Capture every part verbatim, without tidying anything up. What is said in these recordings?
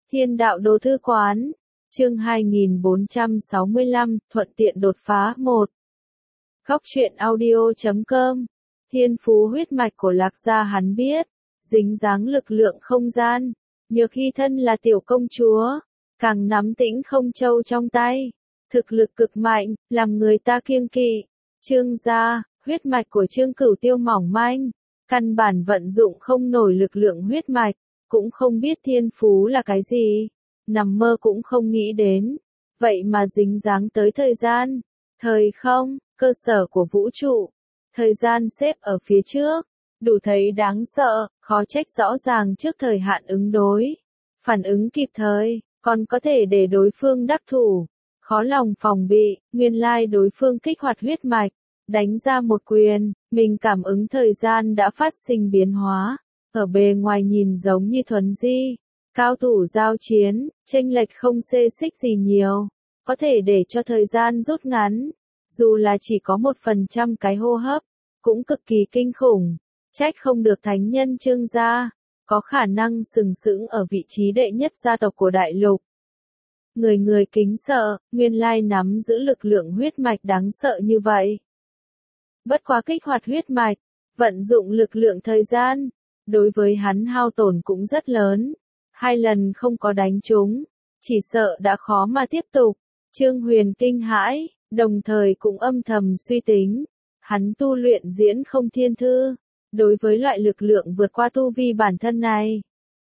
Thiên đạo đồ thư quán, chương hai nghìn bốn trăm sáu mươi lăm, thuận tiện đột phá một. Góc truyện audio chấm com, thiên phú huyết mạch của Lạc gia hắn biết, dính dáng lực lượng không gian, nhược hy thân là tiểu công chúa, càng nắm tĩnh không châu trong tay, thực lực cực mạnh, làm người ta kiêng kỵ. Trương gia, huyết mạch của Trương Cửu Tiêu mỏng manh, căn bản vận dụng không nổi lực lượng huyết mạch, cũng không biết thiên phú là cái gì, nằm mơ cũng không nghĩ đến, vậy mà dính dáng tới thời gian, thời không, cơ sở của vũ trụ, thời gian xếp ở phía trước, đủ thấy đáng sợ, khó trách rõ ràng trước thời hạn ứng đối, phản ứng kịp thời, còn có thể để đối phương đắc thủ, khó lòng phòng bị, nguyên lai đối phương kích hoạt huyết mạch, đánh ra một quyền, mình cảm ứng thời gian đã phát sinh biến hóa. Ở bề ngoài nhìn giống như thuần di, cao thủ giao chiến, chênh lệch không xê xích gì nhiều, có thể để cho thời gian rút ngắn, dù là chỉ có một phần trăm cái hô hấp, cũng cực kỳ kinh khủng, trách không được thánh nhân Trương gia, có khả năng sừng sững ở vị trí đệ nhất gia tộc của đại lục. Người người kính sợ, nguyên lai nắm giữ lực lượng huyết mạch đáng sợ như vậy. Bất quá kích hoạt huyết mạch, vận dụng lực lượng thời gian, đối với hắn hao tổn cũng rất lớn, hai lần không có đánh trúng, chỉ sợ đã khó mà tiếp tục. Trương Huyền kinh hãi, đồng thời cũng âm thầm suy tính, hắn tu luyện diễn không thiên thư, đối với loại lực lượng vượt qua tu vi bản thân này.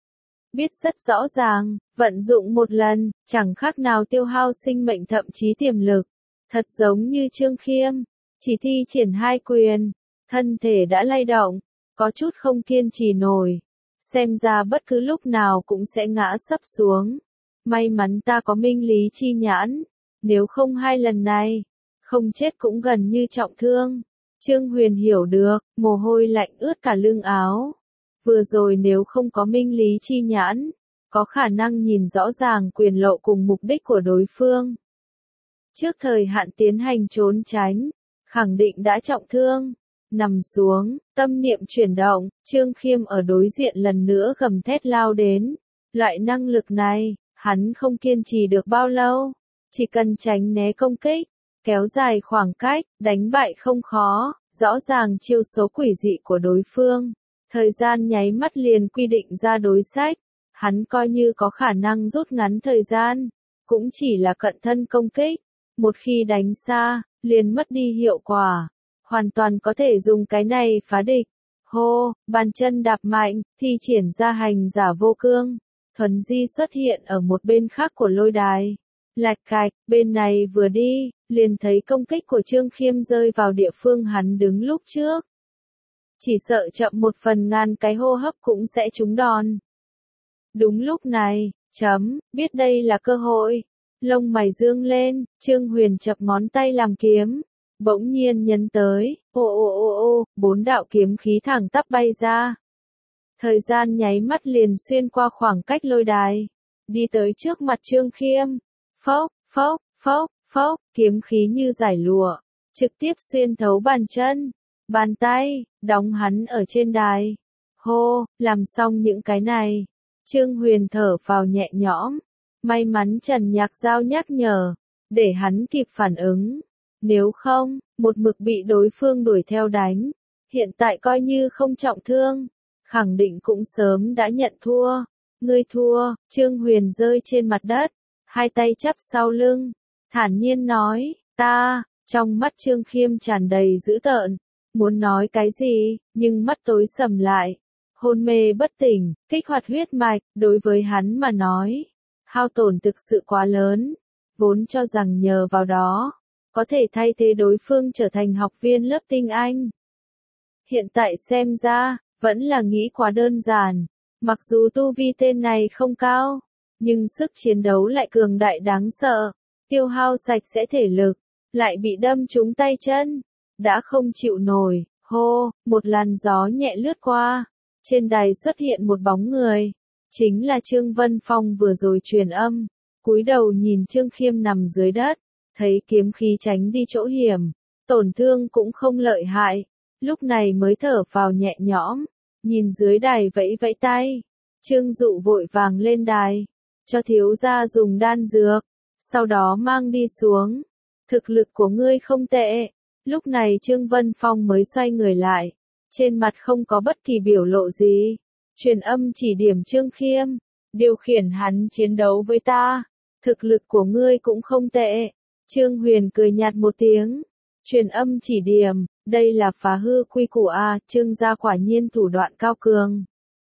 Biết rất rõ ràng, vận dụng một lần, chẳng khác nào tiêu hao sinh mệnh thậm chí tiềm lực, thật giống như Trương Khiêm, chỉ thi triển hai quyền, thân thể đã lay động, có chút không kiên trì nổi, xem ra bất cứ lúc nào cũng sẽ ngã sấp xuống. May mắn ta có minh lý chi nhãn, nếu không hai lần này, không chết cũng gần như trọng thương. Trương Huyền hiểu được, mồ hôi lạnh ướt cả lưng áo. Vừa rồi nếu không có minh lý chi nhãn, có khả năng nhìn rõ ràng quyền lộ cùng mục đích của đối phương. Trước thời hạn tiến hành trốn tránh, khẳng định đã trọng thương. Nằm xuống, tâm niệm chuyển động, Trương Khiêm ở đối diện lần nữa gầm thét lao đến. Loại năng lực này, hắn không kiên trì được bao lâu, chỉ cần tránh né công kích, kéo dài khoảng cách, đánh bại không khó, rõ ràng chiêu số quỷ dị của đối phương. Thời gian nháy mắt liền quy định ra đối sách, hắn coi như có khả năng rút ngắn thời gian, cũng chỉ là cận thân công kích, một khi đánh xa, liền mất đi hiệu quả. Hoàn toàn có thể dùng cái này phá địch. Hô, bàn chân đạp mạnh, thi triển ra hành giả vô cương. Thuần di xuất hiện ở một bên khác của lôi đài. Lạch cạch, bên này vừa đi, liền thấy công kích của Trương Khiêm rơi vào địa phương hắn đứng lúc trước. Chỉ sợ chậm một phần ngàn cái hô hấp cũng sẽ trúng đòn. Đúng lúc này, chấm, biết đây là cơ hội. Lông mày dương lên, Trương Huyền chập ngón tay làm kiếm. Bỗng nhiên nhấn tới, ô ô ô ô, bốn đạo kiếm khí thẳng tắp bay ra. Thời gian nháy mắt liền xuyên qua khoảng cách lôi đài, đi tới trước mặt Trương Khiêm. Phốc, phốc, phốc, phốc, kiếm khí như giải lụa, trực tiếp xuyên thấu bàn chân, bàn tay, đóng hắn ở trên đài. Hô, làm xong những cái này, Trương Huyền thở phào nhẹ nhõm, may mắn Trần Nhạc Giao nhắc nhở, để hắn kịp phản ứng. Nếu không, một mực bị đối phương đuổi theo đánh, hiện tại coi như không trọng thương, khẳng định cũng sớm đã nhận thua. Ngươi thua, Trương Huyền rơi trên mặt đất, hai tay chắp sau lưng, thản nhiên nói, ta, trong mắt Trương Khiêm tràn đầy dữ tợn, muốn nói cái gì, nhưng mắt tối sầm lại, hôn mê bất tỉnh, kích hoạt huyết mạch, đối với hắn mà nói, hao tổn thực sự quá lớn, vốn cho rằng nhờ vào đó, có thể thay thế đối phương trở thành học viên lớp tinh anh. Hiện tại xem ra, vẫn là nghĩ quá đơn giản, mặc dù tu vi tên này không cao, nhưng sức chiến đấu lại cường đại đáng sợ, tiêu hao sạch sẽ thể lực, lại bị đâm trúng tay chân, đã không chịu nổi. Hô, một làn gió nhẹ lướt qua, trên đài xuất hiện một bóng người, chính là Trương Vân Phong vừa rồi truyền âm, cúi đầu nhìn Trương Khiêm nằm dưới đất. Thấy kiếm khí tránh đi chỗ hiểm, tổn thương cũng không lợi hại, lúc này mới thở phào nhẹ nhõm, nhìn dưới đài vẫy vẫy tay. Trương Dụ vội vàng lên đài, cho thiếu gia dùng đan dược, sau đó mang đi xuống. Thực lực của ngươi không tệ. Lúc này Trương Vân Phong mới xoay người lại, trên mặt không có bất kỳ biểu lộ gì. Truyền âm chỉ điểm Trương Khiêm, điều khiển hắn chiến đấu với ta. Thực lực của ngươi cũng không tệ. Trương Huyền cười nhạt một tiếng. Truyền âm chỉ điểm, đây là phá hư quy củ a, Trương gia quả nhiên thủ đoạn cao cường.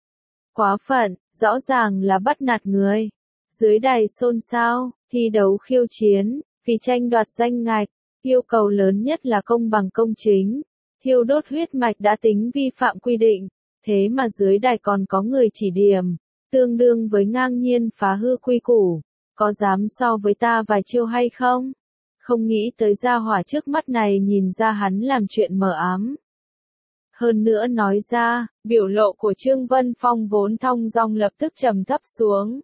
Quá phận, rõ ràng là bắt nạt người. Dưới đài xôn xao, thi đấu khiêu chiến, vì tranh đoạt danh ngạch, yêu cầu lớn nhất là công bằng công chính. Thiêu đốt huyết mạch đã tính vi phạm quy định, thế mà dưới đài còn có người chỉ điểm, tương đương với ngang nhiên phá hư quy củ. Có dám so với ta vài chiêu hay không? Không nghĩ tới gia hỏa trước mắt này nhìn ra hắn làm chuyện mờ ám. Hơn nữa nói ra, biểu lộ của Trương Vân Phong vốn thong dong lập tức trầm thấp xuống.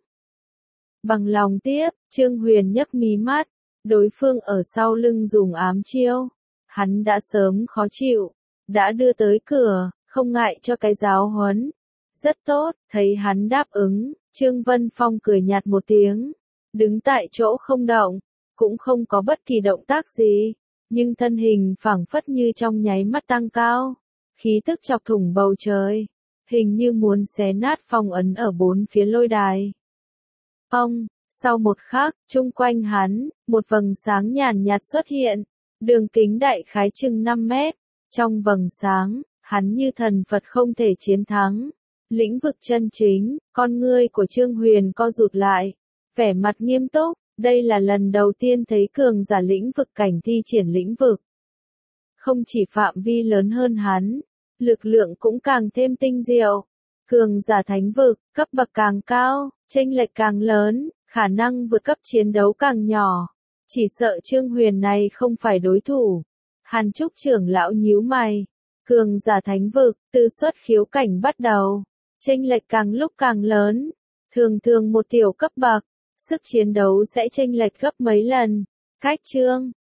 Bằng lòng tiếp, Trương Huyền nhấc mí mắt, đối phương ở sau lưng dùng ám chiêu. Hắn đã sớm khó chịu, đã đưa tới cửa, không ngại cho cái giáo huấn. Rất tốt, thấy hắn đáp ứng, Trương Vân Phong cười nhạt một tiếng, đứng tại chỗ không động, cũng không có bất kỳ động tác gì, nhưng thân hình phảng phất như trong nháy mắt tăng cao, khí tức chọc thủng bầu trời, hình như muốn xé nát phong ấn ở bốn phía lôi đài. Ông, sau một khắc, chung quanh hắn, một vầng sáng nhàn nhạt xuất hiện, đường kính đại khái chừng năm mét, trong vầng sáng, hắn như thần Phật không thể chiến thắng. Lĩnh vực chân chính, con ngươi của Trương Huyền co rụt lại, vẻ mặt nghiêm túc, đây là lần đầu tiên thấy cường giả lĩnh vực cảnh thi triển lĩnh vực. Không chỉ phạm vi lớn hơn hắn, lực lượng cũng càng thêm tinh diệu. Cường giả thánh vực, cấp bậc càng cao, chênh lệch càng lớn, khả năng vượt cấp chiến đấu càng nhỏ. Chỉ sợ Trương Huyền này không phải đối thủ. Hàn Trúc trưởng lão nhíu mày. Cường giả thánh vực, từ xuất khiếu cảnh bắt đầu. Chênh lệch càng lúc càng lớn. Thường thường một tiểu cấp bậc, sức chiến đấu sẽ chênh lệch gấp mấy lần. Cách Trương